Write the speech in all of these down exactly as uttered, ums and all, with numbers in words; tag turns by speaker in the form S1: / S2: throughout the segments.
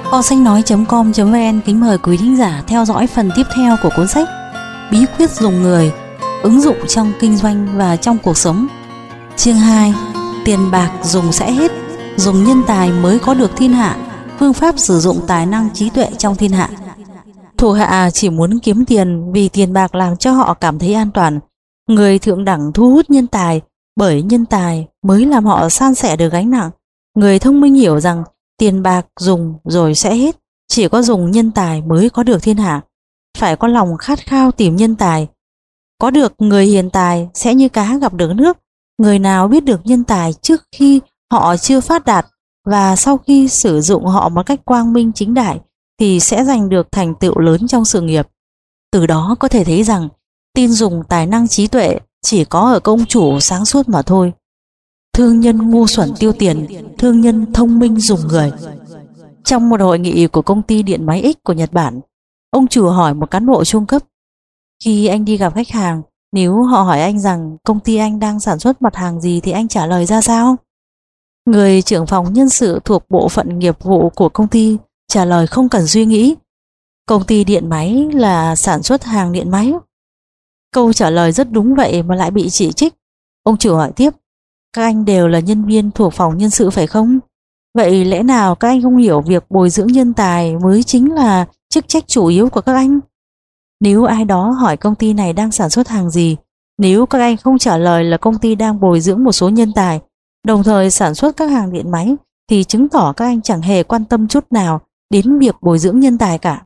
S1: Kho sách nói chấm com chấm vn kính mời quý thính giả theo dõi phần tiếp theo của cuốn sách Bí quyết dùng người, ứng dụng trong kinh doanh và trong cuộc sống. Chương hai. Tiền bạc dùng sẽ hết, dùng nhân tài mới có được thiên hạ, phương pháp sử dụng tài năng trí tuệ trong thiên hạ. Thủ hạ chỉ muốn kiếm tiền vì tiền bạc làm cho họ cảm thấy an toàn. Người thượng đẳng thu hút nhân tài, bởi nhân tài mới làm họ san sẻ được gánh nặng. Người thông minh hiểu rằng tiền bạc dùng rồi sẽ hết, chỉ có dùng nhân tài mới có được thiên hạ. Phải có lòng khát khao tìm nhân tài. Có được người hiền tài sẽ như cá gặp được nước. Người nào biết được nhân tài trước khi họ chưa phát đạt và sau khi sử dụng họ một cách quang minh chính đại thì sẽ giành được thành tựu lớn trong sự nghiệp. Từ đó có thể thấy rằng tin dùng tài năng trí tuệ chỉ có ở công chủ sáng suốt mà thôi. Thương nhân ngu xuẩn tiêu tiền, thương nhân thông minh dùng người. Trong một hội nghị của công ty điện máy X của Nhật Bản, ông chủ hỏi một cán bộ trung cấp: khi anh đi gặp khách hàng, nếu họ hỏi anh rằng công ty anh đang sản xuất mặt hàng gì thì anh trả lời ra sao? Người trưởng phòng nhân sự thuộc bộ phận nghiệp vụ của công ty trả lời không cần suy nghĩ: công ty điện máy là sản xuất hàng điện máy. Câu trả lời rất đúng vậy mà lại bị chỉ trích. Ông chủ hỏi tiếp: các anh đều là nhân viên thuộc phòng nhân sự phải không? Vậy lẽ nào các anh không hiểu việc bồi dưỡng nhân tài mới chính là chức trách chủ yếu của các anh? Nếu ai đó hỏi công ty này đang sản xuất hàng gì, nếu các anh không trả lời là công ty đang bồi dưỡng một số nhân tài, đồng thời sản xuất các hàng điện máy, thì chứng tỏ các anh chẳng hề quan tâm chút nào đến việc bồi dưỡng nhân tài cả.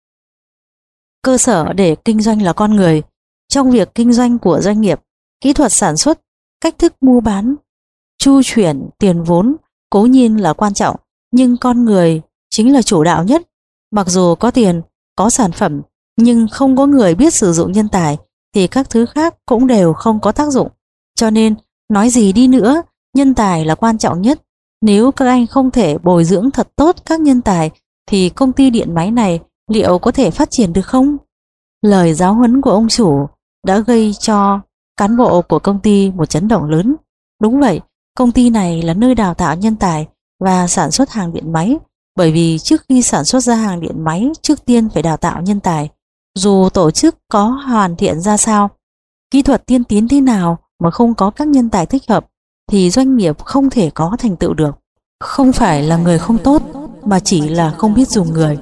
S1: Cơ sở để kinh doanh là con người. Trong việc kinh doanh của doanh nghiệp, kỹ thuật sản xuất, cách thức mua bán, chu chuyển tiền vốn cố nhiên là quan trọng, nhưng con người chính là chủ đạo nhất. Mặc dù có tiền, có sản phẩm, nhưng không có người biết sử dụng nhân tài thì các thứ khác cũng đều không có tác dụng. Cho nên, nói gì đi nữa, nhân tài là quan trọng nhất. Nếu các anh không thể bồi dưỡng thật tốt các nhân tài thì công ty điện máy này liệu có thể phát triển được không? Lời giáo huấn của ông chủ đã gây cho cán bộ của công ty một chấn động lớn. Đúng vậy, công ty này là nơi đào tạo nhân tài và sản xuất hàng điện máy, bởi vì trước khi sản xuất ra hàng điện máy, trước tiên phải đào tạo nhân tài. Dù tổ chức có hoàn thiện ra sao, kỹ thuật tiên tiến thế nào mà không có các nhân tài thích hợp thì doanh nghiệp không thể có thành tựu được. Không phải là người không tốt, mà chỉ là không biết dùng người.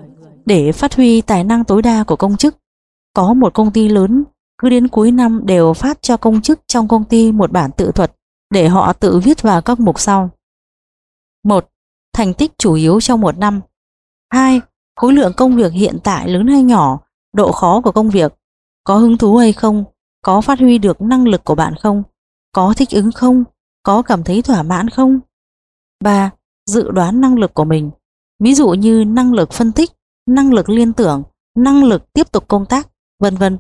S1: Để phát huy tài năng tối đa của công chức, có một công ty lớn cứ đến cuối năm đều phát cho công chức trong công ty một bản tự thuật để họ tự viết vào các mục sau. một. Thành tích chủ yếu trong một năm. hai. Khối lượng công việc hiện tại lớn hay nhỏ, độ khó của công việc, có hứng thú hay không, có phát huy được năng lực của bạn không, có thích ứng không, có cảm thấy thỏa mãn không. ba. Dự đoán năng lực của mình, ví dụ như năng lực phân tích, năng lực liên tưởng, năng lực tiếp tục công tác, vân vân.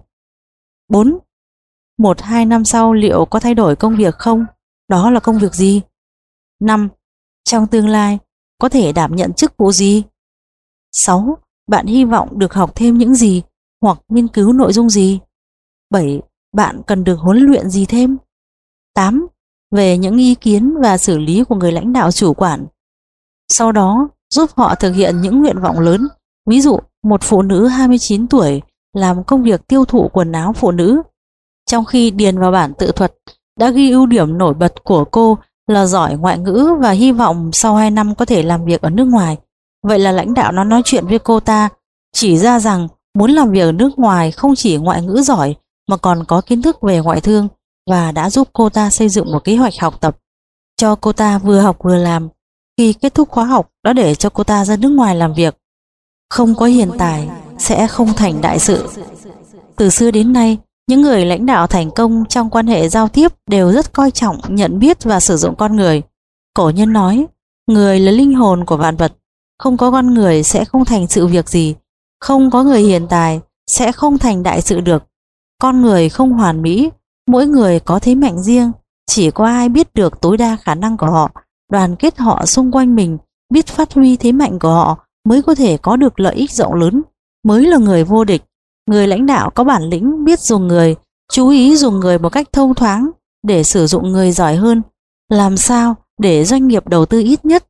S1: bốn. Một hai năm sau liệu có thay đổi công việc không? Đó là công việc gì? năm. Trong tương lai có thể đảm nhận chức vụ gì? sáu. Bạn hy vọng được học thêm những gì hoặc nghiên cứu nội dung gì? bảy. Bạn cần được huấn luyện gì thêm? tám. Về những ý kiến và xử lý của người lãnh đạo chủ quản. Sau đó giúp họ thực hiện những nguyện vọng lớn. Ví dụ, một phụ nữ hai mươi chín tuổi làm công việc tiêu thụ quần áo phụ nữ. Trong khi điền vào bản tự thuật đã ghi ưu điểm nổi bật của cô là giỏi ngoại ngữ và hy vọng sau hai năm có thể làm việc ở nước ngoài. Vậy là lãnh đạo nó nói chuyện với cô ta, chỉ ra rằng muốn làm việc ở nước ngoài không chỉ ngoại ngữ giỏi mà còn có kiến thức về ngoại thương, và đã giúp cô ta xây dựng một kế hoạch học tập cho cô ta vừa học vừa làm. Khi kết thúc khóa học đã để cho cô ta ra nước ngoài làm việc. Không có hiền tài sẽ không thành đại sự. Từ xưa đến nay, những người lãnh đạo thành công trong quan hệ giao tiếp đều rất coi trọng nhận biết và sử dụng con người. Cổ nhân nói, người là linh hồn của vạn vật, không có con người sẽ không thành sự việc gì, không có người hiền tài sẽ không thành đại sự được. Con người không hoàn mỹ, mỗi người có thế mạnh riêng, chỉ có ai biết được tối đa khả năng của họ, đoàn kết họ xung quanh mình, biết phát huy thế mạnh của họ mới có thể có được lợi ích rộng lớn, mới là người vô địch. Người lãnh đạo có bản lĩnh biết dùng người, chú ý dùng người một cách thông thoáng để sử dụng người giỏi hơn. Làm sao để doanh nghiệp đầu tư ít nhất,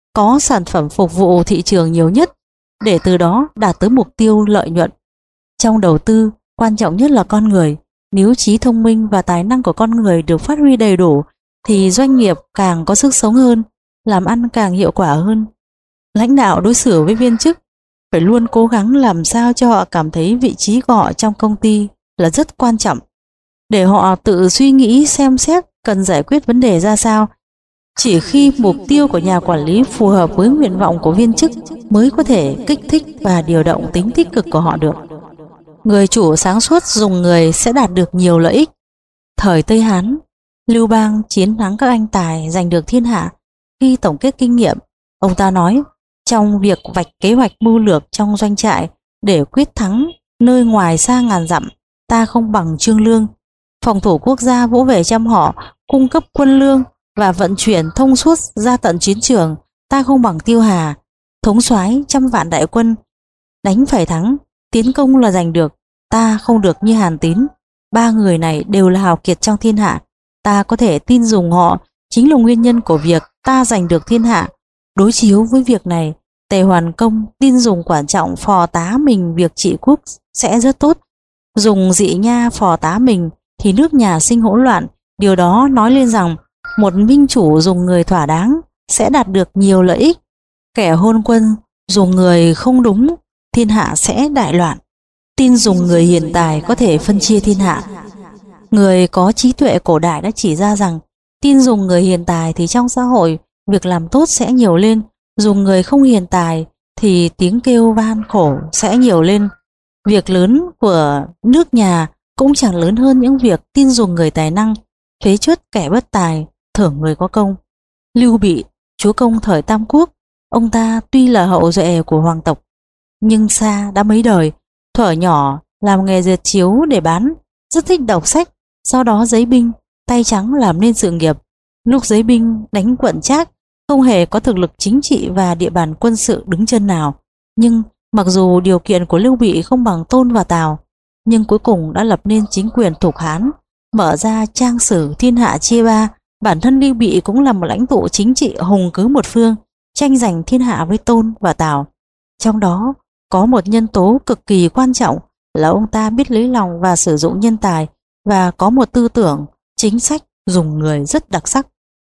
S1: có sản phẩm phục vụ thị trường nhiều nhất để từ đó đạt tới mục tiêu lợi nhuận. Trong đầu tư, quan trọng nhất là con người. Nếu trí thông minh và tài năng của con người được phát huy đầy đủ thì doanh nghiệp càng có sức sống hơn, làm ăn càng hiệu quả hơn. Lãnh đạo đối xử với viên chức phải luôn cố gắng làm sao cho họ cảm thấy vị trí của họ trong công ty là rất quan trọng, để họ tự suy nghĩ xem xét cần giải quyết vấn đề ra sao. Chỉ khi mục tiêu của nhà quản lý phù hợp với nguyện vọng của viên chức mới có thể kích thích và điều động tính tích cực của họ được. Người chủ sáng suốt dùng người sẽ đạt được nhiều lợi ích. Thời Tây Hán, Lưu Bang chiến thắng các anh tài, giành được thiên hạ. Khi tổng kết kinh nghiệm, ông ta nói: trong việc vạch kế hoạch mưu lược trong doanh trại để quyết thắng nơi ngoài xa ngàn dặm, ta không bằng Trương Lương. Phòng thủ quốc gia vỗ về chăm họ, cung cấp quân lương và vận chuyển thông suốt ra tận chiến trường, ta không bằng Tiêu Hà. Thống soái trăm vạn đại quân, đánh phải thắng, tiến công là giành được, ta không được như Hàn Tín. Ba người này đều là hào kiệt trong thiên hạ, ta có thể tin dùng họ, chính là nguyên nhân của việc ta giành được thiên hạ. Đối chiếu với việc này, Tề Hoàn Công tin dùng Quản Trọng phò tá mình việc trị quốc sẽ rất tốt. Dùng Dị Nha phò tá mình thì nước nhà sinh hỗn loạn. Điều đó nói lên rằng một minh chủ dùng người thỏa đáng sẽ đạt được nhiều lợi ích. Kẻ hôn quân dùng người không đúng, thiên hạ sẽ đại loạn. Tin dùng người hiền tài có thể phân chia thiên hạ. Người có trí tuệ cổ đại đã chỉ ra rằng tin dùng người hiền tài thì trong xã hội việc làm tốt sẽ nhiều lên, dùng người không hiền tài thì tiếng kêu van khổ sẽ nhiều lên. Việc lớn của nước nhà cũng chẳng lớn hơn những việc tin dùng người tài năng, phế truất kẻ bất tài, thưởng người có công. Lưu Bị, chúa công thời Tam Quốc, ông ta tuy là hậu duệ của hoàng tộc, nhưng xa đã mấy đời. Thuở nhỏ làm nghề dệt chiếu để bán, rất thích đọc sách, sau đó giấy binh, tay trắng làm nên sự nghiệp. Lúc giấy binh đánh quận Trác, không hề có thực lực chính trị và địa bàn quân sự đứng chân nào. Nhưng mặc dù điều kiện của Lưu Bị không bằng Tôn và Tào, nhưng cuối cùng đã lập nên chính quyền Thục Hán, mở ra trang sử thiên hạ chia ba. Bản thân Lưu Bị cũng là một lãnh tụ chính trị hùng cứ một phương, tranh giành thiên hạ với Tôn và Tào. Trong đó có một nhân tố cực kỳ quan trọng là ông ta biết lấy lòng và sử dụng nhân tài, và có một tư tưởng, chính sách dùng người rất đặc sắc.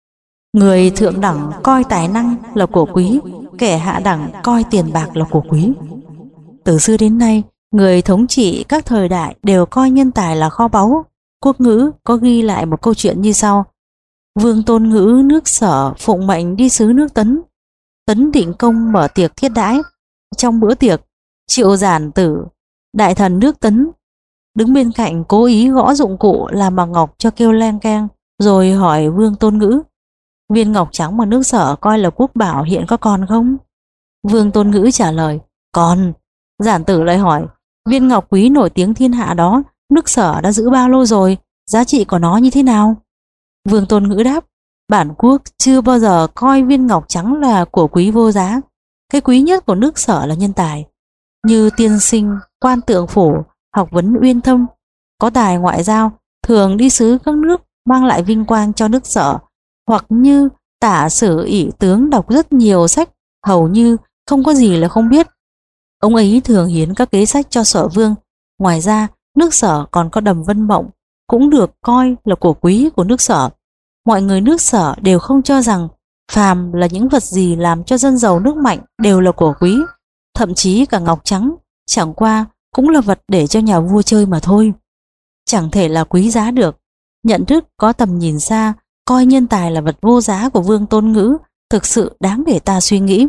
S1: Người thượng đẳng coi tài năng là của quý, kẻ hạ đẳng coi tiền bạc là của quý. Từ xưa đến nay, người thống trị các thời đại đều coi nhân tài là kho báu. Quốc ngữ có ghi lại một câu chuyện như sau: Vương Tôn Ngữ nước Sở phụng mệnh đi sứ nước Tấn. Tấn định công mở tiệc thiết đãi. Trong bữa tiệc, Triệu Giản Tử, đại thần nước Tấn, đứng bên cạnh cố ý gõ dụng cụ làm bằng ngọc cho kêu len keng, rồi hỏi Vương Tôn Ngữ: viên ngọc trắng mà nước Sở coi là quốc bảo hiện có còn không? Vương Tôn Ngữ trả lời: còn. Giản Tử lại hỏi: viên ngọc quý nổi tiếng thiên hạ đó, nước Sở đã giữ bao lâu rồi, giá trị của nó như thế nào? Vương Tôn Ngữ đáp: bản quốc chưa bao giờ coi viên ngọc trắng là của quý vô giá. Cái quý nhất của nước Sở là nhân tài. Như tiên sinh Quan Tượng Phủ, học vấn uyên thâm, có tài ngoại giao, thường đi sứ các nước mang lại vinh quang cho nước Sở. Hoặc như Tả Sử ỷ tướng đọc rất nhiều sách, hầu như không có gì là không biết. Ông ấy thường hiến các kế sách cho Sở Vương. Ngoài ra, nước Sở còn có đầm Vân Mộng, cũng được coi là của quý của nước Sở. Mọi người nước Sở đều không cho rằng phàm là những vật gì làm cho dân giàu nước mạnh đều là của quý. Thậm chí cả ngọc trắng chẳng qua cũng là vật để cho nhà vua chơi mà thôi, chẳng thể là quý giá được. Nhận thức có tầm nhìn xa, coi nhân tài là vật vô giá của Vương Tôn Ngữ thực sự đáng để ta suy nghĩ.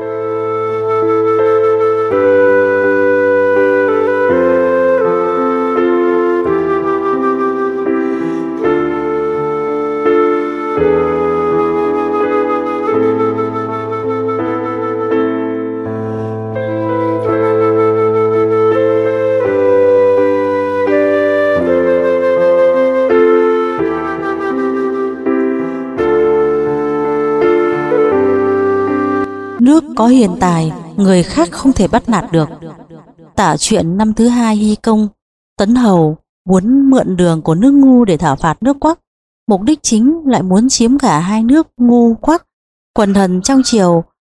S1: Nước có hiền tài, người khác không thể bắt nạt được. Tả chuyện năm thứ hai Hy Công, Tấn Hầu muốn mượn đường của nước Ngu để thảo phạt nước Quắc, mục đích chính lại muốn chiếm cả hai nước Ngu Quắc. Quần thần trong triều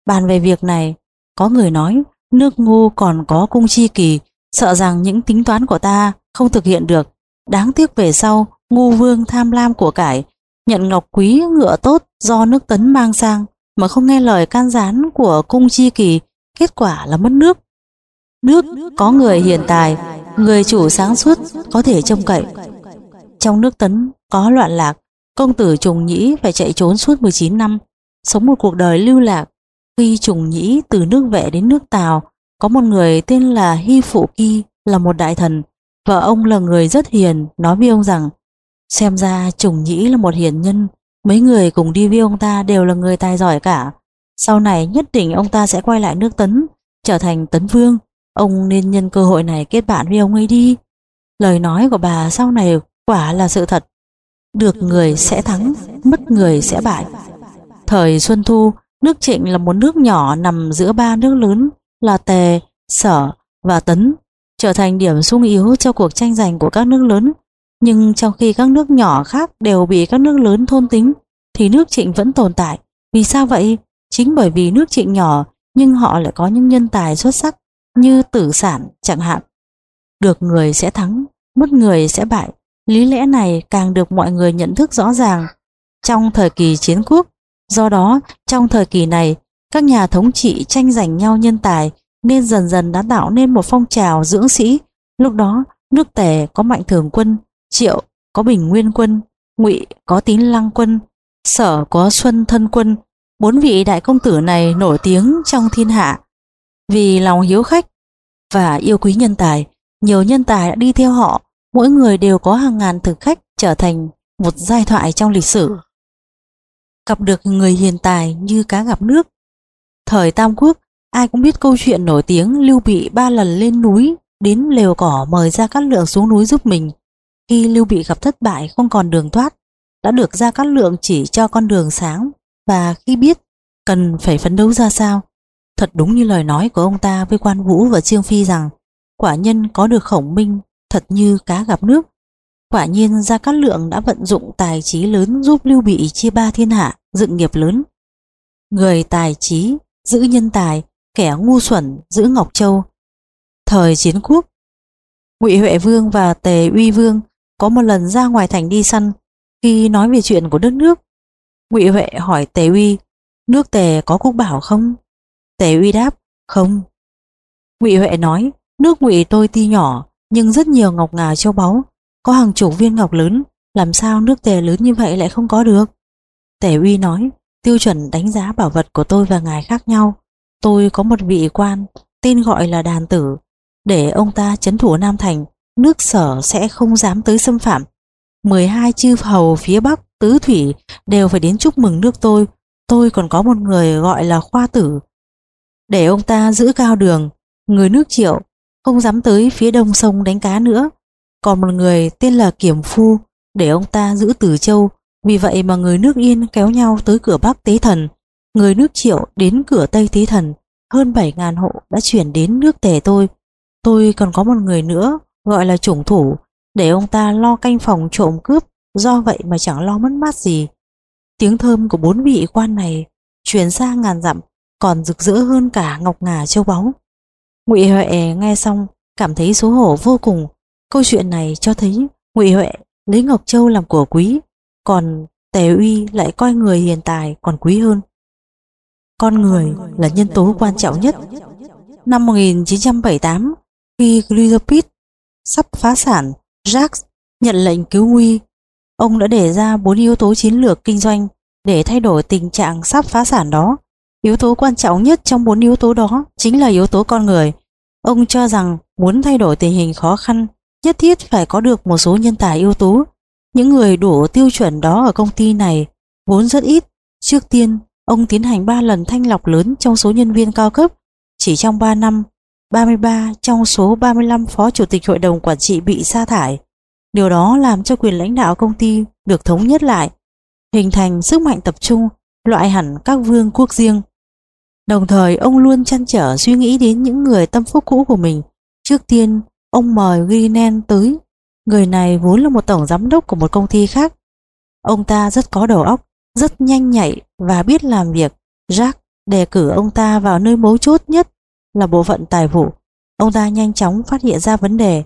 S1: Bàn về việc này, có người nói nước Ngô còn có cung chi kỳ, sợ rằng những tính toán của ta không thực hiện được. Đáng tiếc về sau Ngô Vương tham lam của cải, nhận ngọc quý ngựa tốt do nước Tấn mang sang, mà không nghe lời can gián của cung chi kỳ, kết quả là mất nước. Nước có người hiền tài, người chủ sáng suốt có thể trông cậy. Trong nước Tấn có loạn lạc, công tử Trùng Nhĩ phải chạy trốn suốt mười chín năm, sống một cuộc đời lưu lạc. Khi Trùng Nhĩ từ nước Vệ đến nước Tào, có một người tên là Hy Phụ Kỳ, là một đại thần. Vợ ông là người rất hiền, nói với ông rằng xem ra Trùng Nhĩ là một hiền nhân, mấy người cùng đi với ông ta đều là người tài giỏi cả. Sau này nhất định ông ta sẽ quay lại nước Tấn, trở thành Tấn Vương. Ông nên nhân cơ hội này kết bạn với ông ấy đi. Lời nói của bà sau này quả là sự thật. Được người sẽ thắng, mất người sẽ bại. Thời Xuân Thu, nước Trịnh là một nước nhỏ nằm giữa ba nước lớn là Tề, Sở và Tấn, trở thành điểm xung yếu cho cuộc tranh giành của các nước lớn. Nhưng trong khi các nước nhỏ khác đều bị các nước lớn thôn tính, thì nước Trịnh vẫn tồn tại. Vì sao vậy? Chính bởi vì nước Trịnh nhỏ, nhưng họ lại có những nhân tài xuất sắc, như Tử Sản chẳng hạn. Được người sẽ thắng, mất người sẽ bại. Lý lẽ này càng được mọi người nhận thức rõ ràng trong thời kỳ chiến quốc. Do đó, trong thời kỳ này, các nhà thống trị tranh giành nhau nhân tài, nên dần dần đã tạo nên một phong trào dưỡng sĩ. Lúc đó, nước Tề có Mạnh Thường Quân, Triệu có Bình Nguyên Quân, Ngụy có Tín Lăng Quân, Sở có Xuân Thân Quân. Bốn vị đại công tử này nổi tiếng trong thiên hạ vì lòng hiếu khách và yêu quý nhân tài. Nhiều nhân tài đã đi theo họ, mỗi người đều có hàng ngàn thực khách, trở thành một giai thoại trong lịch sử. Gặp được người hiền tài như cá gặp nước. Thời Tam Quốc, ai cũng biết câu chuyện nổi tiếng Lưu Bị ba lần lên núi đến lều cỏ mời Gia Cát Lượng xuống núi giúp mình. Khi Lưu Bị gặp thất bại không còn đường thoát, đã được Gia Cát Lượng chỉ cho con đường sáng, và khi biết cần phải phấn đấu ra sao, thật đúng như lời nói của ông ta với Quan Vũ và Trương Phi rằng quả nhân có được Khổng Minh thật như cá gặp nước. Quả nhiên Gia Cát Lượng đã vận dụng tài trí lớn giúp Lưu Bị chia ba thiên hạ, dựng nghiệp lớn. Người tài trí giữ nhân tài, kẻ ngu xuẩn giữ Ngọc Châu. Thời chiến quốc, Ngụy Huệ Vương và Tề Uy Vương có một lần ra ngoài thành đi săn. Khi nói về chuyện của đất nước, Ngụy Huệ hỏi Tề Uy, nước Tề có quốc bảo không? Tề Uy đáp, không. Ngụy Huệ nói, nước Ngụy tôi tuy nhỏ nhưng rất nhiều ngọc ngà châu báu, có hàng chục viên ngọc lớn, làm sao nước Tề lớn như vậy lại không có được? Tề Uy nói, tiêu chuẩn đánh giá bảo vật của tôi và ngài khác nhau. Tôi có một vị quan tên gọi là Đàn Tử, để ông ta trấn thủ Nam Thành, nước Sở sẽ không dám tới xâm phạm. mười hai chư hầu phía Bắc tứ thủy đều phải đến chúc mừng nước tôi. Tôi còn có một người gọi là Khoa Tử, để ông ta giữ cao đường. Người nước Triệu không dám tới phía đông sông đánh cá nữa. Còn một người tên là Kiểm Phu, để ông ta giữ Từ Châu. Vì vậy mà người nước Yên kéo nhau tới cửa Bắc tế thần, người nước Triệu đến cửa Tây tế thần. Hơn bảy ngàn hộ đã chuyển đến nước Tề tôi. Tôi còn có một người nữa gọi là Chủng Thủ, để ông ta lo canh phòng trộm cướp, do vậy mà chẳng lo mất mát gì. Tiếng thơm của bốn vị quan này truyền ra ngàn dặm, còn rực rỡ hơn cả ngọc ngà châu báu. Ngụy Huệ nghe xong cảm thấy xấu hổ vô cùng. Câu chuyện này cho thấy Ngụy Huệ lấy Ngọc Châu làm của quý, còn Tề Uy lại coi người hiền tài còn quý hơn. Con người là nhân tố quan trọng nhất. Năm một nghìn chín trăm bảy mươi tám, khi Grizzopit sắp phá sản, Jacques nhận lệnh cứu nguy. Ông đã đề ra bốn yếu tố chiến lược kinh doanh để thay đổi tình trạng sắp phá sản đó. Yếu tố quan trọng nhất trong bốn yếu tố đó chính là yếu tố con người. Ông cho rằng muốn thay đổi tình hình khó khăn, nhất thiết phải có được một số nhân tài ưu tú. Những người đủ tiêu chuẩn đó ở công ty này vốn rất ít. Trước tiên, ông tiến hành ba lần thanh lọc lớn trong số nhân viên cao cấp. Chỉ trong ba năm, ba mươi ba trong số ba mươi lăm phó chủ tịch hội đồng quản trị bị sa thải. Điều đó làm cho quyền lãnh đạo công ty được thống nhất lại, hình thành sức mạnh tập trung, loại hẳn các vương quốc riêng. Đồng thời ông luôn trăn trở suy nghĩ đến những người tâm phúc cũ của mình. Trước tiên, ông mời Grinen tới. Người này vốn là một tổng giám đốc của một công ty khác. Ông ta rất có đầu óc, rất nhanh nhạy và biết làm việc. Jacques đề cử ông ta vào nơi mấu chốt nhất là bộ phận tài vụ. Ông ta nhanh chóng phát hiện ra vấn đề.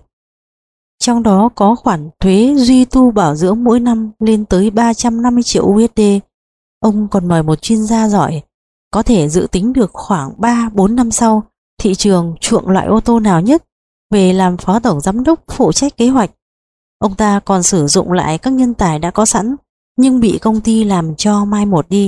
S1: Trong đó có khoản thuế duy tu bảo dưỡng mỗi năm lên tới ba trăm năm mươi triệu u ét đê. Ông còn mời một chuyên gia giỏi, có thể dự tính được khoảng ba bốn năm sau thị trường chuộng loại ô tô nào nhất, về làm phó tổng giám đốc phụ trách kế hoạch. Ông ta còn sử dụng lại các nhân tài đã có sẵn nhưng bị công ty làm cho mai một đi,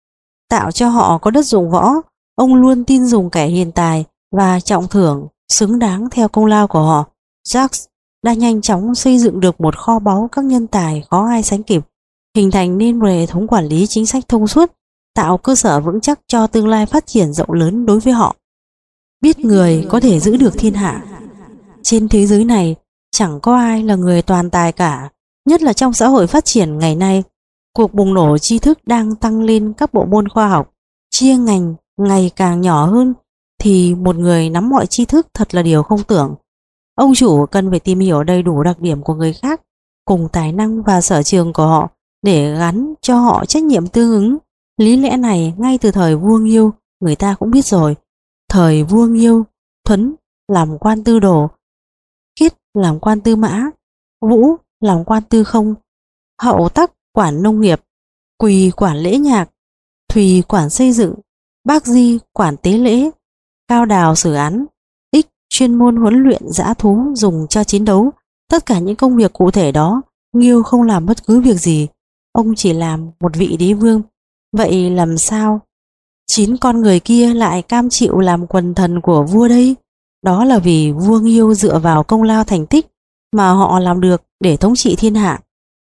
S1: tạo cho họ có đất dụng võ. Ông luôn tin dùng kẻ hiền tài và trọng thưởng xứng đáng theo công lao của họ. Jacques đã nhanh chóng xây dựng được một kho báu các nhân tài khó ai sánh kịp, hình thành nên một hệ thống quản lý chính sách thông suốt, tạo cơ sở vững chắc cho tương lai phát triển rộng lớn đối với họ. Biết người có thể giữ được thiên hạ. Trên thế giới này chẳng có ai là người toàn tài cả, nhất là trong xã hội phát triển ngày nay. Cuộc bùng nổ tri thức đang tăng lên các bộ môn khoa học, chia ngành ngày càng nhỏ hơn, thì một người nắm mọi tri thức thật là điều không tưởng. Ông chủ cần phải tìm hiểu đầy đủ đặc điểm của người khác cùng tài năng và sở trường của họ để gắn cho họ trách nhiệm tương ứng. Lý lẽ này ngay từ thời vua Nghiêu người ta cũng biết rồi. Thời vua Nghiêu, Thuấn làm quan tư đồ, Khiết làm quan tư mã, Vũ làm quan tư không, Hậu Tắc quản nông nghiệp, Quỳ quản lễ nhạc, Thùy quản xây dựng, Bác Di quản tế lễ, Cao Đào xử án, Ích chuyên môn huấn luyện dã thú dùng cho chiến đấu. Tất cả những công việc cụ thể đó Nghiêu không làm bất cứ việc gì, ông chỉ làm một vị đế vương. Vậy làm sao chín con người kia lại cam chịu làm quần thần của vua đây? Đó là vì vua Nghiêu dựa vào công lao thành tích mà họ làm được để thống trị thiên hạ.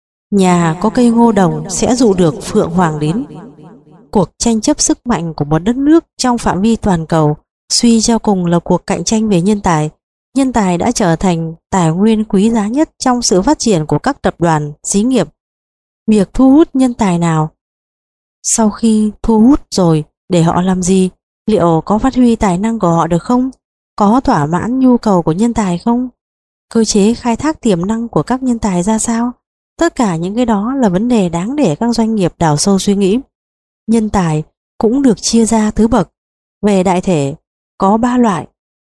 S1: Nhà có cây ngô đồng sẽ dụ được phượng hoàng đến. Cuộc tranh chấp sức mạnh của một đất nước trong phạm vi toàn cầu suy cho cùng là cuộc cạnh tranh về nhân tài. Nhân tài đã trở thành tài nguyên quý giá nhất trong sự phát triển của các tập đoàn, xí nghiệp. Việc thu hút nhân tài nào? Sau khi thu hút rồi, để họ làm gì? Liệu có phát huy tài năng của họ được không? Có thỏa mãn nhu cầu của nhân tài không? Cơ chế khai thác tiềm năng của các nhân tài ra sao? Tất cả những cái đó là vấn đề đáng để các doanh nghiệp đào sâu suy nghĩ. Nhân tài cũng được chia ra thứ bậc. Về đại thể, có ba loại: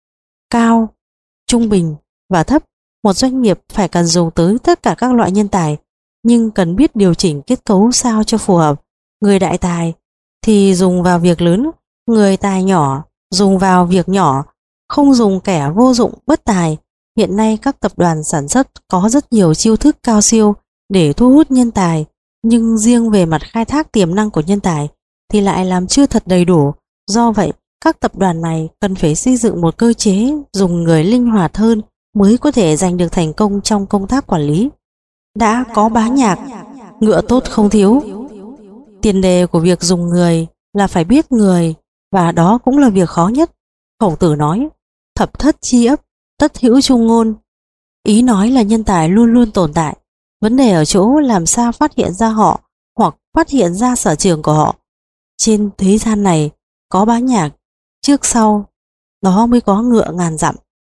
S1: cao, trung bình và thấp. Một doanh nghiệp phải cần dùng tới tất cả các loại nhân tài, nhưng cần biết điều chỉnh kết cấu sao cho phù hợp. Người đại tài thì dùng vào việc lớn, người tài nhỏ dùng vào việc nhỏ, không dùng kẻ vô dụng bất tài. Hiện nay các tập đoàn sản xuất có rất nhiều chiêu thức cao siêu để thu hút nhân tài, nhưng riêng về mặt khai thác tiềm năng của nhân tài thì lại làm chưa thật đầy đủ. Do vậy, các tập đoàn này cần phải xây dựng một cơ chế dùng người linh hoạt hơn mới có thể giành được thành công trong công tác quản lý. Đã có bá nhạc, ngựa tốt không thiếu. Tiền đề của việc dùng người là phải biết người, và đó cũng là việc khó nhất. Khổng Tử nói: thập thất chi ấp, tất hữu trung ngôn. Ý nói là nhân tài luôn luôn tồn tại. Vấn đề ở chỗ làm sao phát hiện ra họ hoặc phát hiện ra sở trường của họ. Trên thế gian này có bá nhạc, trước sau đó mới có ngựa ngàn dặm.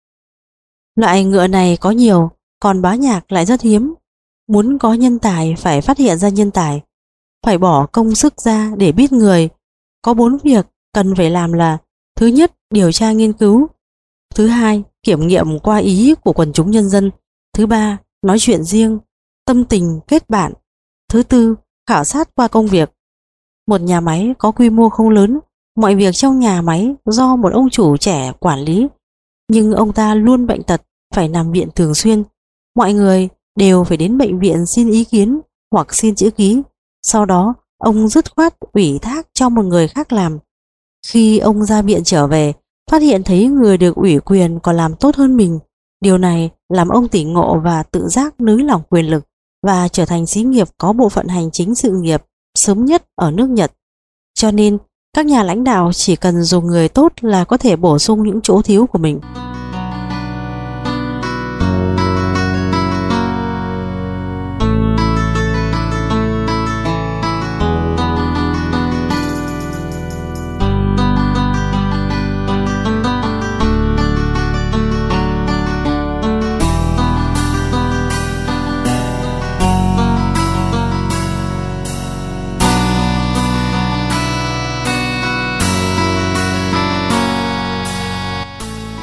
S1: Loại ngựa này có nhiều, còn bá nhạc lại rất hiếm. Muốn có nhân tài phải phát hiện ra nhân tài, phải bỏ công sức ra để biết người. Có bốn việc cần phải làm là: thứ nhất, điều tra nghiên cứu; thứ hai, kiểm nghiệm qua ý của quần chúng nhân dân; thứ ba, nói chuyện riêng, tâm tình kết bạn; thứ tư, khảo sát qua công việc. Một nhà máy có quy mô không lớn, mọi việc trong nhà máy do một ông chủ trẻ quản lý, nhưng ông ta luôn bệnh tật, phải nằm viện thường xuyên. Mọi người đều phải đến bệnh viện xin ý kiến hoặc xin chữ ký. Sau đó ông dứt khoát ủy thác cho một người khác làm. Khi ông ra viện trở về, phát hiện thấy người được ủy quyền còn làm tốt hơn mình. Điều này làm ông tỉnh ngộ và tự giác nới lỏng quyền lực và trở thành xí nghiệp có bộ phận hành chính sự nghiệp sớm nhất ở nước Nhật. Cho nên các nhà lãnh đạo chỉ cần dùng người tốt là có thể bổ sung những chỗ thiếu của mình.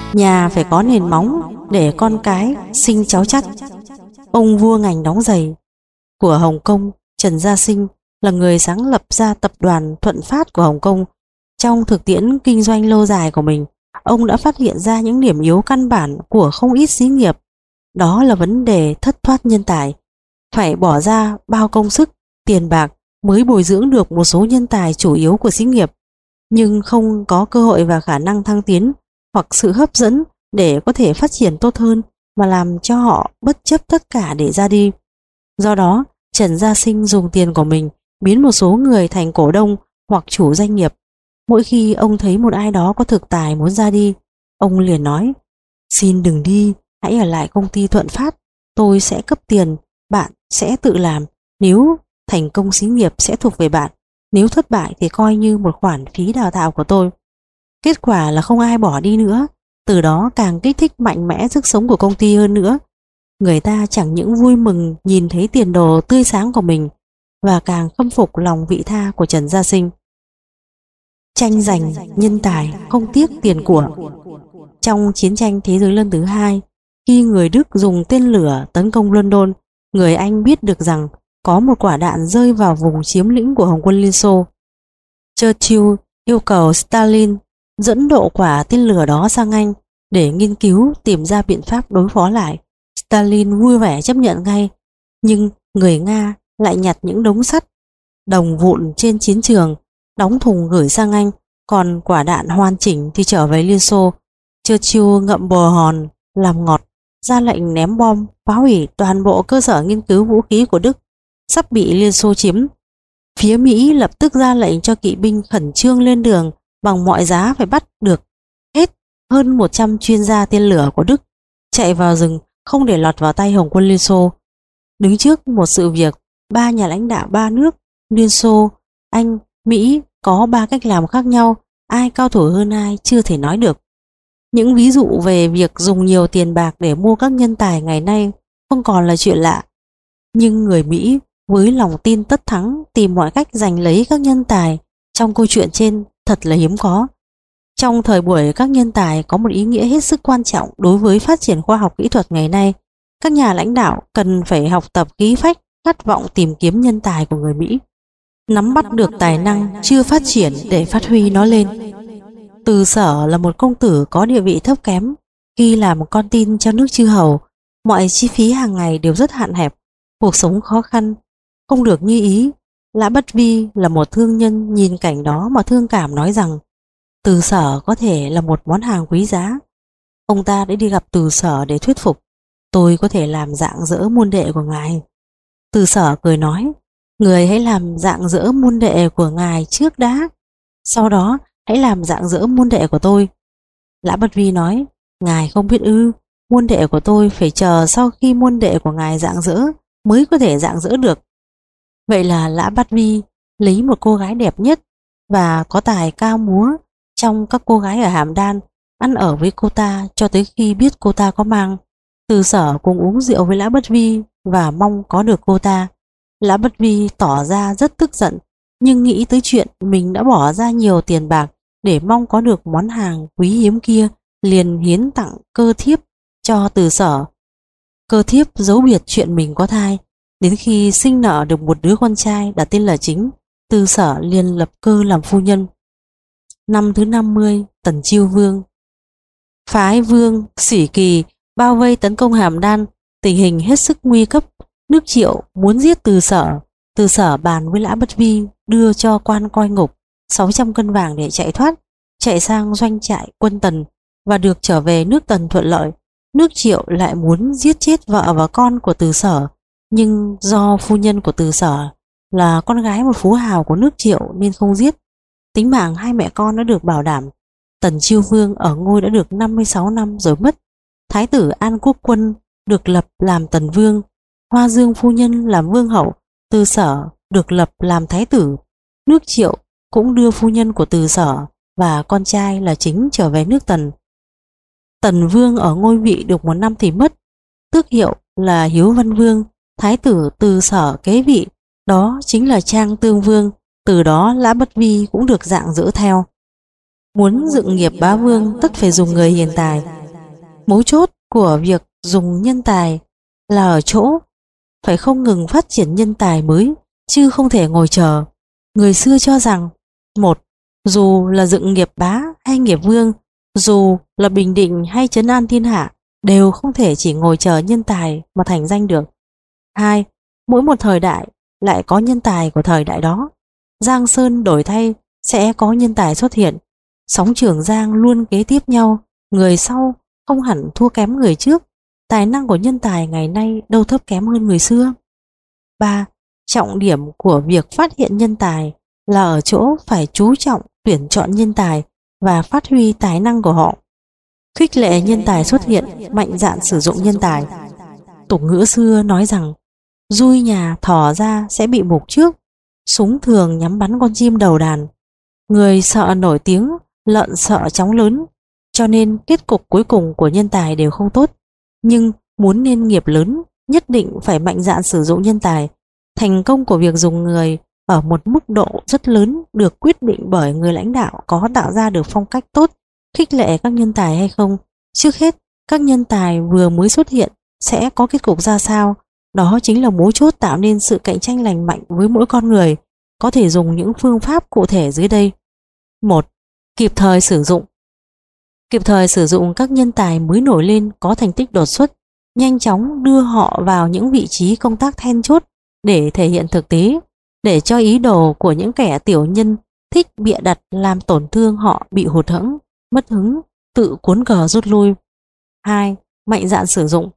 S1: Nhà phải có nền móng để con cái sinh cháu chắt. Ông vua ngành đóng giày của Hồng Kông, Trần Gia Sinh, là người sáng lập ra tập đoàn Thuận Phát của Hồng Kông. Trong thực tiễn kinh doanh lâu dài của mình, ông đã phát hiện ra những điểm yếu căn bản của không ít xí nghiệp. Đó là vấn đề thất thoát nhân tài. Phải bỏ ra bao công sức, tiền bạc mới bồi dưỡng được một số nhân tài chủ yếu của xí nghiệp, nhưng không có cơ hội và khả năng thăng tiến hoặc sự hấp dẫn để có thể phát triển tốt hơn, mà làm cho họ bất chấp tất cả để ra đi. Do đó, Trần Gia Sinh dùng tiền của mình biến một số người thành cổ đông hoặc chủ doanh nghiệp. Mỗi khi ông thấy một ai đó có thực tài muốn ra đi, ông liền nói: xin đừng đi, hãy ở lại công ty Thuận Phát, tôi sẽ cấp tiền, bạn sẽ tự làm. Nếu thành công xí nghiệp sẽ thuộc về bạn, nếu thất bại thì coi như một khoản phí đào tạo của tôi. Kết quả là không ai bỏ đi nữa. Từ đó càng kích thích mạnh mẽ sức sống của công ty hơn nữa. Người ta chẳng những vui mừng nhìn thấy tiền đồ tươi sáng của mình, và càng khâm phục lòng vị tha của Trần Gia Sinh. Tranh giành nhân tài không tiếc tiền của. Trong chiến tranh thế giới lần thứ hai, khi người Đức dùng tên lửa tấn công London, người Anh biết được rằng có một quả đạn rơi vào vùng chiếm lĩnh của Hồng quân Liên Xô. Churchill yêu cầu Stalin dẫn độ quả tên lửa đó sang Anh để nghiên cứu tìm ra biện pháp đối phó lại. Stalin vui vẻ chấp nhận ngay, nhưng người Nga lại nhặt những đống sắt, đồng vụn trên chiến trường, đóng thùng gửi sang Anh, còn quả đạn hoàn chỉnh thì trở về Liên Xô. Churchill ngậm bồ hòn làm ngọt, ra lệnh ném bom phá hủy toàn bộ cơ sở nghiên cứu vũ khí của Đức sắp bị Liên Xô chiếm. Phía Mỹ lập tức ra lệnh cho kỵ binh khẩn trương lên đường, bằng mọi giá phải bắt được hết hơn một trăm chuyên gia tên lửa của Đức, chạy vào rừng không để lọt vào tay Hồng quân Liên Xô. Đứng trước một sự việc, ba nhà lãnh đạo ba nước Liên Xô, Anh, Mỹ có ba cách làm khác nhau, ai cao thủ hơn ai chưa thể nói được. Những ví dụ về việc dùng nhiều tiền bạc để mua các nhân tài ngày nay không còn là chuyện lạ. Nhưng người Mỹ với lòng tin tất thắng tìm mọi cách giành lấy các nhân tài trong câu chuyện trên thật là hiếm có. Trong thời buổi các nhân tài có một ý nghĩa hết sức quan trọng đối với phát triển khoa học kỹ thuật ngày nay, các nhà lãnh đạo cần phải học tập khí phách, khát vọng tìm kiếm nhân tài của người Mỹ, nắm bắt được tài năng chưa phát triển để phát huy nó lên. Từ Sở là một công tử có địa vị thấp kém. Khi làm con tin cho nước chư hầu, mọi chi phí hàng ngày đều rất hạn hẹp, cuộc sống khó khăn, không được như ý. Lã Bất Vi là một thương nhân nhìn cảnh đó mà thương cảm nói rằng Từ Sở có thể là một món hàng quý giá. Ông ta đã đi gặp Từ Sở để thuyết phục: tôi có thể làm rạng rỡ môn đệ của ngài. Từ Sở cười nói: người hãy làm rạng rỡ môn đệ của ngài trước đã, sau đó hãy làm rạng rỡ môn đệ của tôi. Lã Bất Vi nói: ngài không biết ư, môn đệ của tôi phải chờ sau khi môn đệ của ngài rạng rỡ mới có thể rạng rỡ được. Vậy là Lã Bất Vi lấy một cô gái đẹp nhất và có tài cao múa trong các cô gái ở Hàm Đan, ăn ở với cô ta cho tới khi biết cô ta có mang. Từ Sở cùng uống rượu với Lã Bất Vi và mong có được cô ta. Lã Bất Vi tỏ ra rất tức giận, nhưng nghĩ tới chuyện mình đã bỏ ra nhiều tiền bạc để mong có được món hàng quý hiếm kia, liền hiến tặng cơ thiếp cho Từ Sở. Cơ thiếp giấu biệt chuyện mình có thai. Đến khi sinh nở được một đứa con trai đặt tên là Chính, Từ Sở liền lập cơ làm phu nhân. Năm thứ năm mươi, Tần Chiêu Vương phái Vương Sĩ Kỳ bao vây tấn công Hàm Đan. Tình hình hết sức nguy cấp. Nước Triệu muốn giết Từ Sở. Từ Sở bàn với Lã Bất Vi đưa cho quan coi ngục sáu trăm cân vàng để chạy thoát, chạy sang doanh trại quân Tần và được trở về nước Tần thuận lợi. Nước Triệu lại muốn giết chết vợ và con của Từ Sở, nhưng do phu nhân của Từ Sở là con gái một phú hào của nước Triệu nên không giết. Tính mạng hai mẹ con đã được bảo đảm. Tần Chiêu Vương ở ngôi đã được năm mươi sáu năm rồi mất. Thái tử An Quốc Quân được lập làm Tần Vương, Hoa Dương phu nhân làm Vương hậu, Từ Sở được lập làm Thái tử. Nước Triệu cũng đưa phu nhân của Từ Sở và con trai là Chính trở về nước Tần. Tần Vương ở ngôi vị được một năm thì mất, tước hiệu là Hiếu Văn Vương. Thái tử Từ Sở kế vị, đó chính là Trang Tương Vương. Từ đó Lã Bất Vi cũng được rạng rỡ theo. Muốn dựng nghiệp bá vương tất phải dùng người hiền tài. Mấu chốt của việc dùng nhân tài là ở chỗ phải không ngừng phát triển nhân tài mới, chứ không thể ngồi chờ. Người xưa cho rằng, một, dù là dựng nghiệp bá hay nghiệp vương, dù là bình định hay trấn an thiên hạ, đều không thể chỉ ngồi chờ nhân tài mà thành danh được. Hai, mỗi một thời đại lại có nhân tài của thời đại đó. Giang sơn đổi thay sẽ có nhân tài xuất hiện. Sóng Trường Giang luôn kế tiếp nhau, người sau không hẳn thua kém người trước. Tài năng của nhân tài ngày nay đâu thấp kém hơn người xưa. Ba, trọng điểm của việc phát hiện nhân tài là ở chỗ phải chú trọng tuyển chọn nhân tài và phát huy tài năng của họ. Khích lệ nhân tài xuất hiện, mạnh dạn sử dụng nhân tài. Tục ngữ xưa nói rằng dui nhà thỏ ra sẽ bị mục trước, súng thường nhắm bắn con chim đầu đàn. Người sợ nổi tiếng, lợn sợ chóng lớn, cho nên kết cục cuối cùng của nhân tài đều không tốt. Nhưng muốn nên nghiệp lớn, nhất định phải mạnh dạn sử dụng nhân tài. Thành công của việc dùng người ở một mức độ rất lớn được quyết định bởi người lãnh đạo có tạo ra được phong cách tốt, khích lệ các nhân tài hay không. Trước hết, các nhân tài vừa mới xuất hiện sẽ có kết cục ra sao. Đó chính là mấu chốt tạo nên sự cạnh tranh lành mạnh với mỗi con người. Có thể dùng những phương pháp cụ thể dưới đây. Một. Kịp thời sử dụng. Kịp thời sử dụng các nhân tài mới nổi lên có thành tích đột xuất, nhanh chóng đưa họ vào những vị trí công tác then chốt để thể hiện thực tế, để cho ý đồ của những kẻ tiểu nhân thích bịa đặt làm tổn thương họ bị hụt hẫng, mất hứng, tự cuốn cờ rút lui. Hai. Mạnh dạn sử dụng.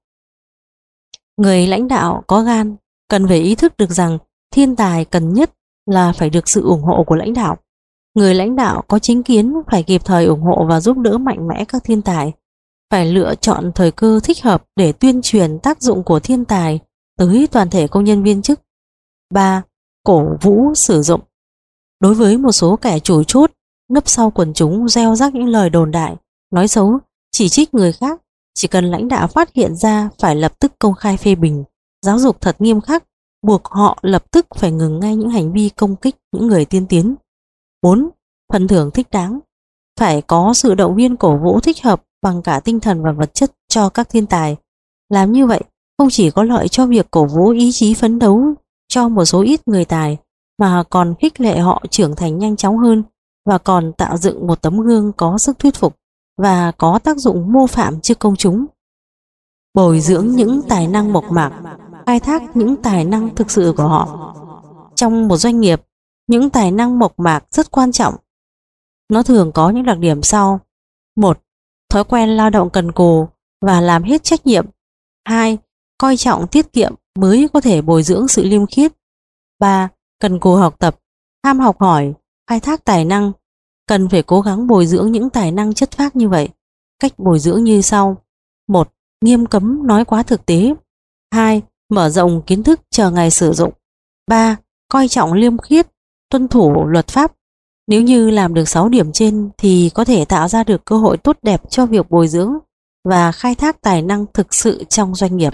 S1: Người lãnh đạo có gan cần phải ý thức được rằng thiên tài cần nhất là phải được sự ủng hộ của lãnh đạo. Người lãnh đạo có chính kiến phải kịp thời ủng hộ và giúp đỡ mạnh mẽ các thiên tài, phải lựa chọn thời cơ thích hợp để tuyên truyền tác dụng của thiên tài tới toàn thể công nhân viên chức. Ba. Cổ vũ sử dụng. Đối với một số kẻ chủ chốt nấp sau quần chúng gieo rắc những lời đồn đại, nói xấu, chỉ trích người khác, chỉ cần lãnh đạo phát hiện ra phải lập tức công khai phê bình, giáo dục thật nghiêm khắc, buộc họ lập tức phải ngừng ngay những hành vi công kích những người tiên tiến. Bốn. Phần thưởng thích đáng. Phải có sự động viên cổ vũ thích hợp bằng cả tinh thần và vật chất cho các thiên tài. Làm như vậy không chỉ có lợi cho việc cổ vũ ý chí phấn đấu cho một số ít người tài, mà còn khích lệ họ trưởng thành nhanh chóng hơn, và còn tạo dựng một tấm gương có sức thuyết phục và có tác dụng mô phạm trước công chúng. Bồi dưỡng những tài năng mộc mạc, khai thác những tài năng thực sự của họ. Trong một doanh nghiệp, những tài năng mộc mạc rất quan trọng. Nó thường có những đặc điểm sau. Một. Thói quen lao động cần cù và làm hết trách nhiệm. Hai. Coi trọng tiết kiệm mới có thể bồi dưỡng sự liêm khiết. Ba. Cần cù học tập, ham học hỏi, khai thác tài năng. Cần phải cố gắng bồi dưỡng những tài năng chất phác như vậy. Cách bồi dưỡng như sau. Một. Nghiêm cấm nói quá thực tế. Hai. Mở rộng kiến thức chờ ngày sử dụng. Ba. Coi trọng liêm khiết, tuân thủ luật pháp. Nếu như làm được sáu điểm trên thì có thể tạo ra được cơ hội tốt đẹp cho việc bồi dưỡng và khai thác tài năng thực sự trong doanh nghiệp.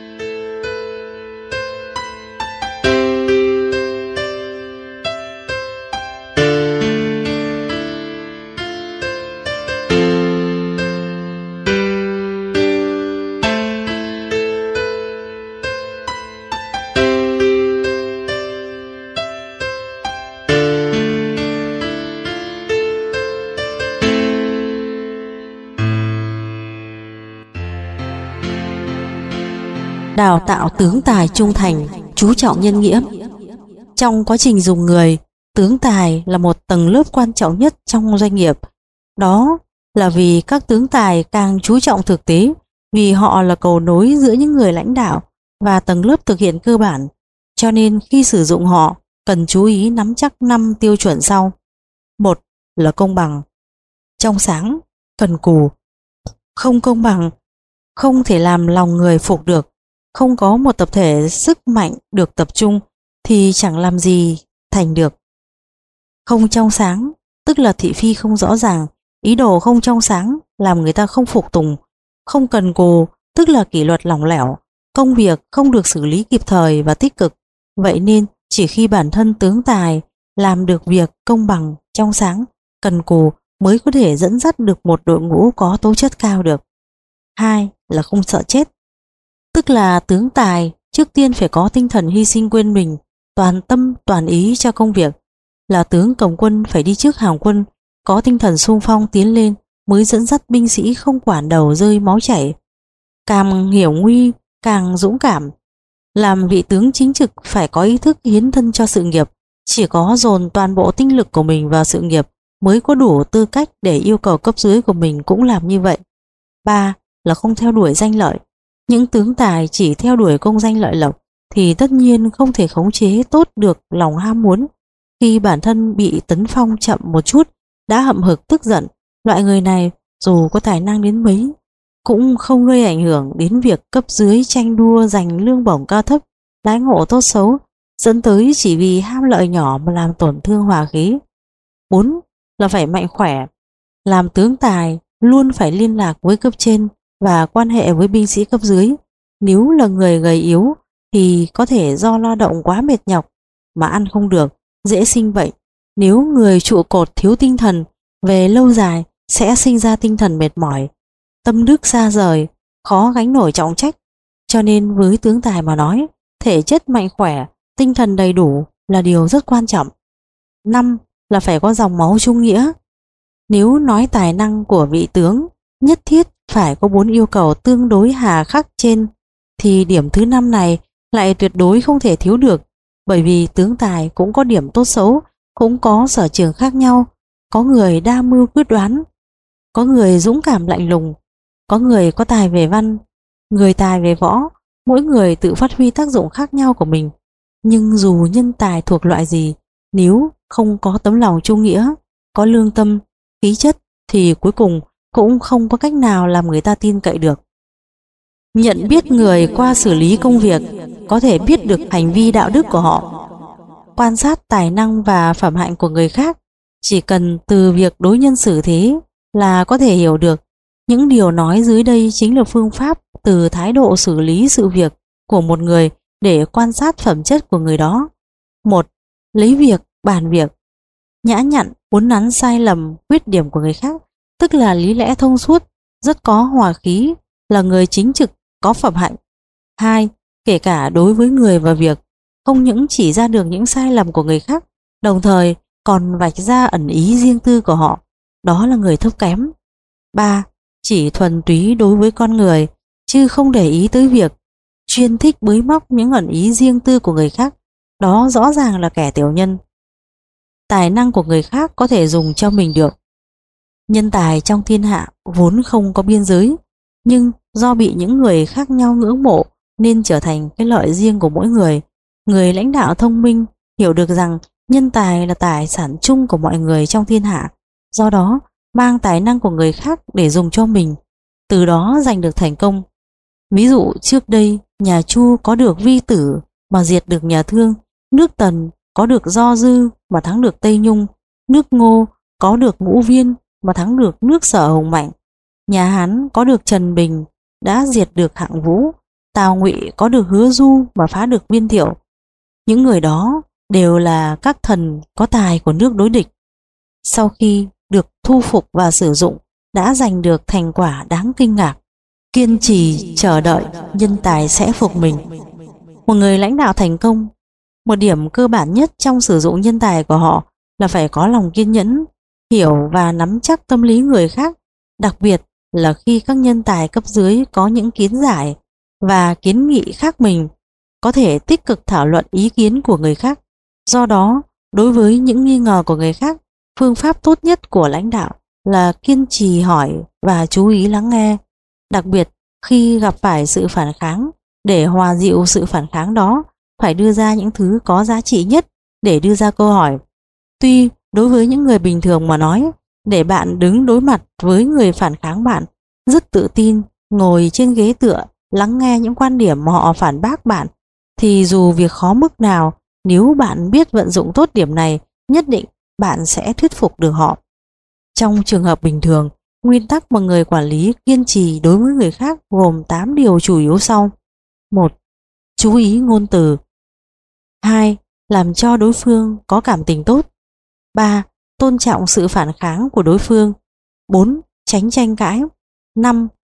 S1: Đào tạo tướng tài trung thành, chú trọng nhân nghĩa. Trong quá trình dùng người, tướng tài là một tầng lớp quan trọng nhất trong doanh nghiệp. Đó là vì các tướng tài càng chú trọng thực tế, vì họ là cầu nối giữa những người lãnh đạo và tầng lớp thực hiện cơ bản. Cho nên khi sử dụng họ, cần chú ý nắm chắc năm tiêu chuẩn sau. Một là công bằng, trong sáng, cần cù. Không công bằng không thể làm lòng người phục được. Không có một tập thể sức mạnh được tập trung thì chẳng làm gì thành được. Không trong sáng, tức là thị phi không rõ ràng, ý đồ không trong sáng, làm người ta không phục tùng. Không cần cù, tức là kỷ luật lỏng lẻo, công việc không được xử lý kịp thời và tích cực. Vậy nên chỉ khi bản thân tướng tài làm được việc công bằng, trong sáng, cần cù mới có thể dẫn dắt được một đội ngũ có tố chất cao được. Hai là không sợ chết. Tức là tướng tài trước tiên phải có tinh thần hy sinh quên mình, toàn tâm toàn ý cho công việc. Là tướng cầm quân phải đi trước hàng quân, có tinh thần xung phong tiến lên mới dẫn dắt binh sĩ không quản đầu rơi máu chảy. Càng hiểu nguy càng dũng cảm. Làm vị tướng chính trực phải có ý thức hiến thân cho sự nghiệp, chỉ có dồn toàn bộ tinh lực của mình vào sự nghiệp mới có đủ tư cách để yêu cầu cấp dưới của mình cũng làm như vậy. Ba là không theo đuổi danh lợi. Những tướng tài chỉ theo đuổi công danh lợi lộc thì tất nhiên không thể khống chế tốt được lòng ham muốn. Khi bản thân bị tấn phong chậm một chút đã hậm hực tức giận, loại người này dù có tài năng đến mấy cũng không gây ảnh hưởng đến việc cấp dưới tranh đua giành lương bổng cao thấp, đãi ngộ tốt xấu, dẫn tới chỉ vì ham lợi nhỏ mà làm tổn thương hòa khí. Bốn là phải mạnh khỏe. Làm tướng tài luôn phải liên lạc với cấp trên và quan hệ với binh sĩ cấp dưới. Nếu là người gầy yếu thì có thể do lao động quá mệt nhọc mà ăn không được, dễ sinh bệnh. Nếu người trụ cột thiếu tinh thần, về lâu dài sẽ sinh ra tinh thần mệt mỏi, tâm đức xa rời, khó gánh nổi trọng trách. Cho nên với tướng tài mà nói, thể chất mạnh khỏe, tinh thần đầy đủ là điều rất quan trọng. Năm là phải có dòng máu trung nghĩa. Nếu nói tài năng của vị tướng, nhất thiết phải có bốn yêu cầu tương đối hà khắc trên, thì điểm thứ năm này lại tuyệt đối không thể thiếu được. Bởi vì tướng tài cũng có điểm tốt xấu, cũng có sở trường khác nhau. Có người đa mưu quyết đoán, có người dũng cảm lạnh lùng, có người có tài về văn, người tài về võ. Mỗi người tự phát huy tác dụng khác nhau của mình. Nhưng dù nhân tài thuộc loại gì, nếu không có tấm lòng trung nghĩa, có lương tâm, khí chất thì cuối cùng cũng không có cách nào làm người ta tin cậy được. Nhận biết người qua xử lý công việc, có thể biết được hành vi đạo đức của họ. Quan sát tài năng và phẩm hạnh của người khác, chỉ cần từ việc đối nhân xử thế là có thể hiểu được. Những điều nói dưới đây chính là phương pháp từ thái độ xử lý sự việc của một người để quan sát phẩm chất của người đó. Một, lấy việc bàn việc. Nhã nhặn uốn nắn sai lầm, khuyết điểm của người khác, tức là lý lẽ thông suốt, rất có hòa khí, là người chính trực, có phẩm hạnh. Hai, kể cả đối với người và việc, không những chỉ ra được những sai lầm của người khác, đồng thời còn vạch ra ẩn ý riêng tư của họ, đó là người thấp kém. Ba, chỉ thuần túy đối với con người, chứ không để ý tới việc, chuyên thích bới móc những ẩn ý riêng tư của người khác, đó rõ ràng là kẻ tiểu nhân. Tài năng của người khác có thể dùng cho mình được. Nhân tài trong thiên hạ vốn không có biên giới, nhưng do bị những người khác nhau ngưỡng mộ nên trở thành cái lợi riêng của mỗi người. Người lãnh đạo thông minh hiểu được rằng nhân tài là tài sản chung của mọi người trong thiên hạ, do đó mang tài năng của người khác để dùng cho mình, từ đó giành được thành công. Ví dụ trước đây nhà Chu có được Vi Tử mà diệt được nhà Thương, nước Tần có được Do Dư mà thắng được Tây Nhung, nước Ngô có được Ngũ Viên mà thắng được nước Sở Hùng Mạnh, nhà Hán có được Trần Bình đã diệt được Hạng Vũ, Tào Ngụy có được Hứa Du mà phá được Viên Thiệu. Những người đó đều là các thần có tài của nước đối địch. Sau khi được thu phục và sử dụng đã giành được thành quả đáng kinh ngạc. Kiên trì chờ đợi, nhân tài sẽ phục mình. Một người lãnh đạo thành công, một điểm cơ bản nhất trong sử dụng nhân tài của họ là phải có lòng kiên nhẫn, hiểu và nắm chắc tâm lý người khác, đặc biệt là khi các nhân tài cấp dưới có những kiến giải và kiến nghị khác mình, có thể tích cực thảo luận ý kiến của người khác. Do đó, đối với những nghi ngờ của người khác, phương pháp tốt nhất của lãnh đạo là kiên trì hỏi và chú ý lắng nghe. Đặc biệt khi gặp phải sự phản kháng, để hòa dịu sự phản kháng đó, phải đưa ra những thứ có giá trị nhất để đưa ra câu hỏi. Tuy đối với những người bình thường mà nói, để bạn đứng đối mặt với người phản kháng bạn, rất tự tin, ngồi trên ghế tựa, lắng nghe những quan điểm mà họ phản bác bạn, thì dù việc khó mức nào, nếu bạn biết vận dụng tốt điểm này, nhất định bạn sẽ thuyết phục được họ. Trong trường hợp bình thường, nguyên tắc mà người quản lý kiên trì đối với người khác gồm tám điều chủ yếu sau. Một. Chú ý ngôn từ. Hai. Làm cho đối phương có cảm tình tốt. Ba. Tôn trọng sự phản kháng của đối phương. Bốn. Tránh tranh cãi. Năm.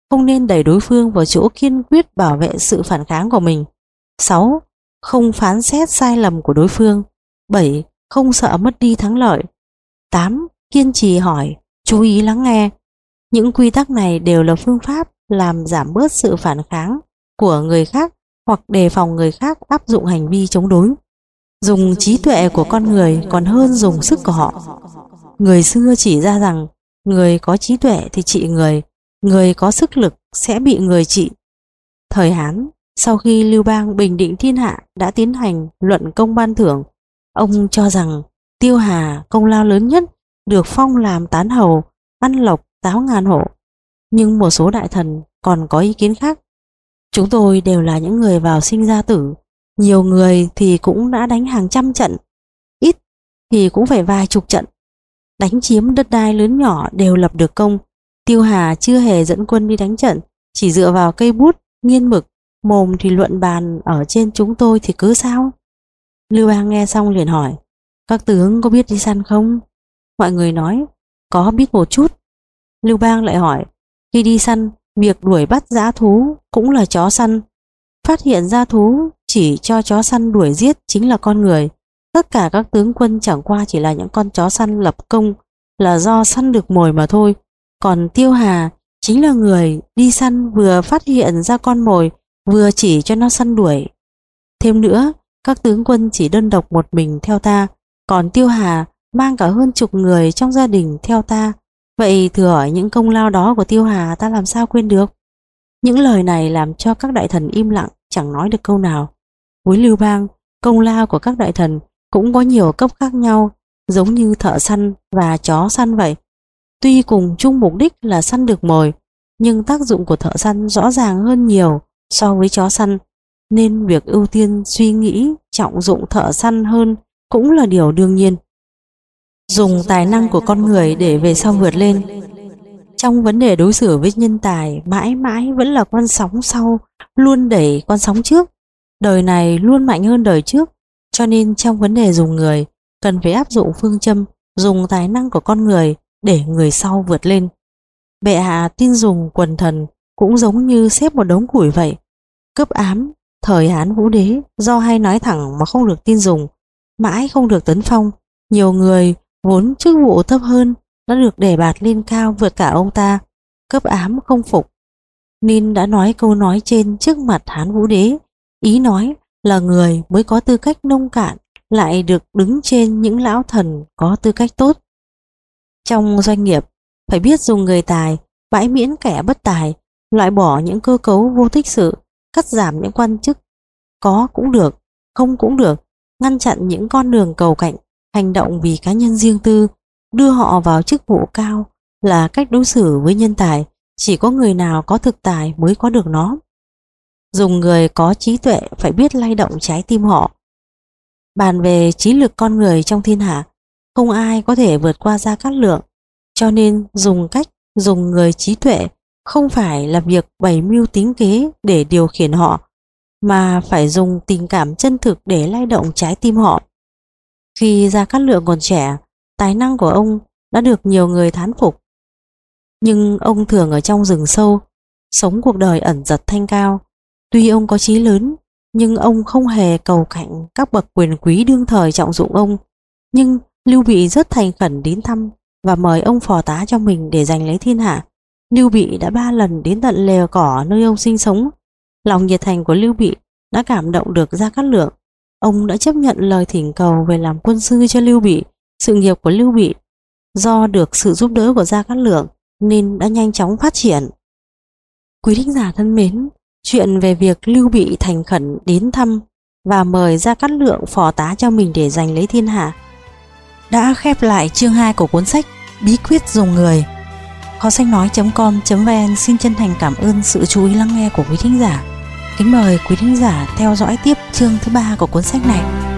S1: không nên đẩy đối phương vào chỗ kiên quyết bảo vệ sự phản kháng của mình. sáu. Không phán xét sai lầm của đối phương. bảy. Không sợ mất đi thắng lợi. tám. Kiên trì hỏi, chú ý lắng nghe. Những quy tắc này đều là phương pháp làm giảm bớt sự phản kháng của người khác hoặc đề phòng người khác áp dụng hành vi chống đối. Dùng trí tuệ của con người còn hơn dùng sức của họ. Người xưa chỉ ra rằng người có trí tuệ thì trị người, người có sức lực sẽ bị người trị. Thời Hán, sau khi Lưu Bang bình định thiên hạ đã tiến hành luận công ban thưởng. Ông cho rằng Tiêu Hà công lao lớn nhất, được phong làm tán hầu, ăn lộc táo ngàn hộ. Nhưng một số đại thần còn có ý kiến khác. Chúng tôi đều là những người vào sinh ra tử, nhiều người thì cũng đã đánh hàng trăm trận, ít thì cũng phải vài chục trận. Đánh chiếm đất đai lớn nhỏ đều lập được công. Tiêu Hà chưa hề dẫn quân đi đánh trận, chỉ dựa vào cây bút, nghiên mực, mồm thì luận bàn ở trên chúng tôi thì cứ sao? Lưu Bang nghe xong liền hỏi, các tướng có biết đi săn không? Mọi người nói, có biết một chút. Lưu Bang lại hỏi, khi đi săn, việc đuổi bắt dã thú cũng là chó săn. Phát hiện dã thú chỉ cho chó săn đuổi giết chính là con người. Tất cả các tướng quân chẳng qua chỉ là những con chó săn lập công, là do săn được mồi mà thôi. Còn Tiêu Hà chính là người đi săn, vừa phát hiện ra con mồi, vừa chỉ cho nó săn đuổi. Thêm nữa, các tướng quân chỉ đơn độc một mình theo ta, còn Tiêu Hà mang cả hơn chục người trong gia đình theo ta. Vậy thử hỏi những công lao đó của Tiêu Hà ta làm sao quên được? Những lời này làm cho các đại thần im lặng, chẳng nói được câu nào. Với Lưu Bang, công lao của các đại thần cũng có nhiều cấp khác nhau, giống như thợ săn và chó săn vậy. Tuy cùng chung mục đích là săn được mồi, nhưng tác dụng của thợ săn rõ ràng hơn nhiều so với chó săn, nên việc ưu tiên suy nghĩ trọng dụng thợ săn hơn cũng là điều đương nhiên. Dùng tài năng của con người để về sau vượt lên. Trong vấn đề đối xử với nhân tài, mãi mãi vẫn là con sóng sau luôn đẩy con sóng trước. Đời này luôn mạnh hơn đời trước, cho nên trong vấn đề dùng người, cần phải áp dụng phương châm dùng tài năng của con người để người sau vượt lên. Bệ hạ tin dùng quần thần cũng giống như xếp một đống củi vậy. Cấp ám thời Hán Vũ Đế do hay nói thẳng mà không được tin dùng, mãi không được tấn phong. Nhiều người vốn chức vụ thấp hơn đã được đề bạt lên cao vượt cả ông ta. Cấp ám không phục nên đã nói câu nói trên trước mặt Hán Vũ Đế, ý nói là người mới có tư cách nông cạn lại được đứng trên những lão thần có tư cách tốt. Trong doanh nghiệp phải biết dùng người tài, bãi miễn kẻ bất tài, loại bỏ những cơ cấu vô tích sự, cắt giảm những quan chức có cũng được, không cũng được, ngăn chặn những con đường cầu cạnh, hành động vì cá nhân riêng tư, đưa họ vào chức vụ cao là cách đối xử với nhân tài. Chỉ có người nào có thực tài mới có được nó. Dùng người có trí tuệ phải biết lay động trái tim họ. Bàn về trí lực con người trong thiên hạ, không ai có thể vượt qua Gia Cát Lượng, cho nên dùng cách dùng người trí tuệ không phải là việc bày mưu tính kế để điều khiển họ, mà phải dùng tình cảm chân thực để lay động trái tim họ. Khi Gia Cát Lượng còn trẻ, tài năng của ông đã được nhiều người thán phục, nhưng ông thường ở trong rừng sâu, sống cuộc đời ẩn dật thanh cao. Tuy ông có chí lớn, nhưng ông không hề cầu cạnh các bậc quyền quý đương thời trọng dụng ông. Nhưng Lưu Bị rất thành khẩn đến thăm và mời ông phò tá cho mình để giành lấy thiên hạ. Lưu Bị đã ba lần đến tận lều cỏ nơi ông sinh sống. Lòng nhiệt thành của Lưu Bị đã cảm động được Gia Cát Lượng. Ông đã chấp nhận lời thỉnh cầu về làm quân sư cho Lưu Bị. Sự nghiệp của Lưu Bị do được sự giúp đỡ của Gia Cát Lượng nên đã nhanh chóng phát triển. Quý thính giả thân mến, chuyện về việc Lưu Bị thành khẩn đến thăm và mời Gia Cát Lượng phò tá cho mình để giành lấy thiên hạ đã khép lại chương hai của cuốn sách Bí quyết dùng người. Kho sách nói chấm com chấm vn xin chân thành cảm ơn sự chú ý lắng nghe của quý thính giả. Kính mời quý thính giả theo dõi tiếp chương thứ ba của cuốn sách này.